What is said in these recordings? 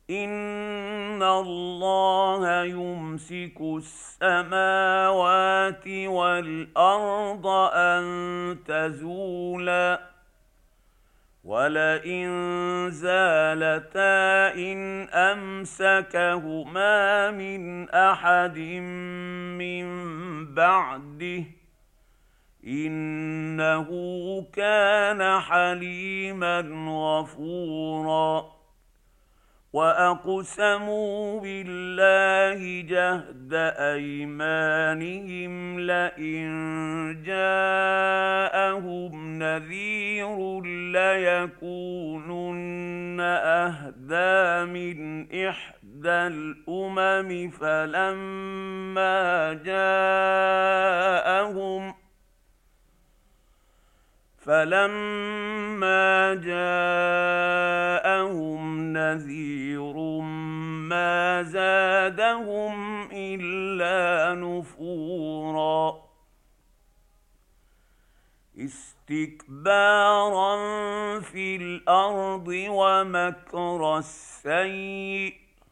إن الله يمسك السماوات والأرض أن تزولا ولئن زالتا إن أمسكهما من أحد من بعده إنه كان حليما غفورا وأقسموا بالله جهد أيمانهم لئن جاءهم نذير ليكونن أهدى من إحدى الأمم فلما جاءهم نذير ما زادهم إلا نفورا استكبارا في الأرض ومكر السيء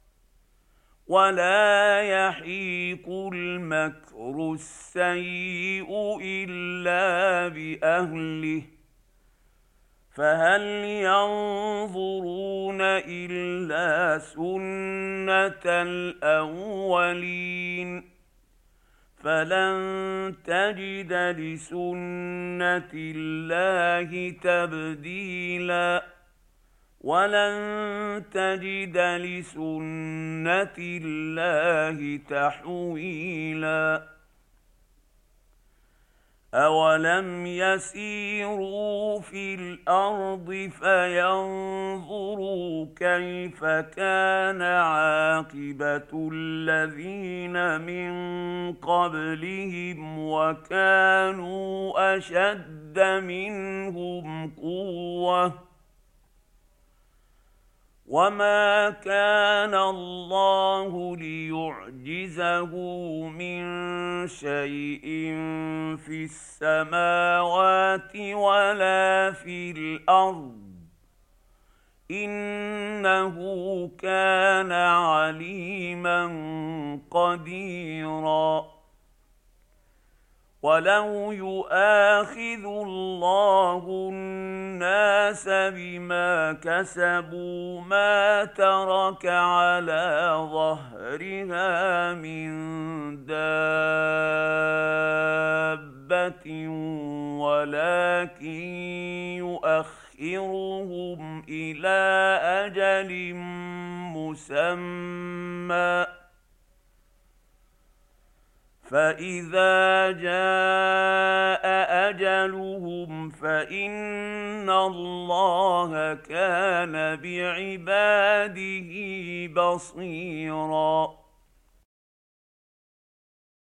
ولا يحيق المكر السيء إلا بأهله فهل ينظرون إلا سنة الأولين فلن تجد لسنة الله تبديلا ولن تجد لسنة الله تحويلا أولم يسيروا في الأرض فينظروا كيف كان عاقبة الذين من قبلهم وكانوا أشد منهم قوة وما كان الله ليعجزه من شيء في السماوات ولا في الأرض إنه كان عليما قديرا ولو يؤاخذ الله الناس بما كسبوا ما ترك على ظهرها من دابة ولكن يؤخرهم إلى أجل مسمى فإذا جاء أجلهم فإن الله كان بعباده بصيراً